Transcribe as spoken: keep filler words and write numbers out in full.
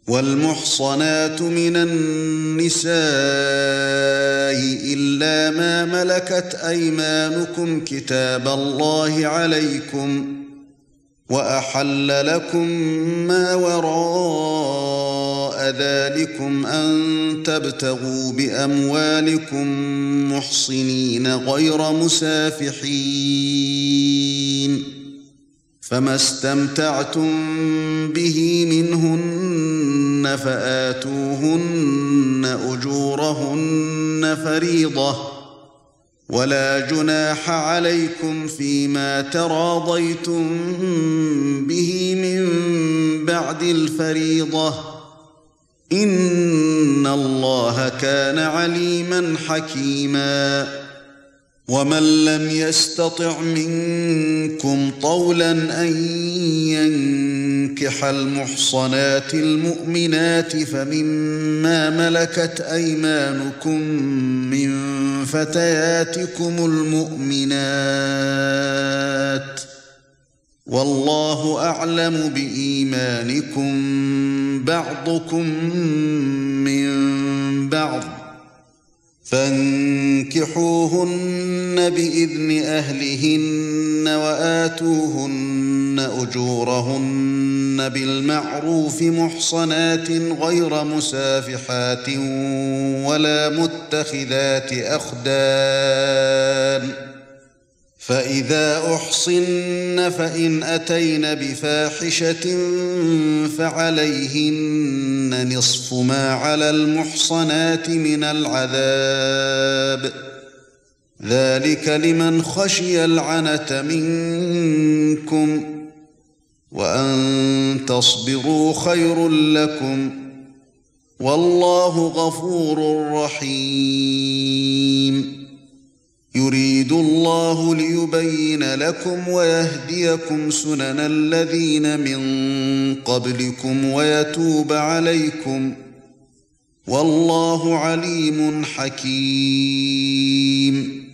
والمحصنات من النساء إلا ما ملكت أيمانكم كتاب الله عليكم وأحل لكم ما وراء ذلكم أن تبتغوا بأموالكم محصنين غير مسافحين فما استمتعتم به منهن فآتوهن أجورهن فريضة ولا جناح عليكم فيما تراضيتم به من بعد الفريضة إن الله كان عليما حكيما ومن لم يستطع منكم طولا أن ينكح المحصنات المؤمنات فمما ملكت أيمانكم من فتياتكم المؤمنات والله أعلم بإيمانكم بعضكم من بعض فانكحوهن بإذن أهلهن وآتوهن أجورهن بالمعروف محصنات غير مسافحات ولا متخذات أخدان فإذا أحصن فإن أتين بفاحشة فعليهن نصف ما على المحصنات من العذاب ذلك لمن خشي العنة منكم وأن تصبروا خير لكم والله غفور رحيم يريد الله ليبين لكم ويهديكم سنن الذين من قبلكم ويتوب عليكم والله عليم حكيم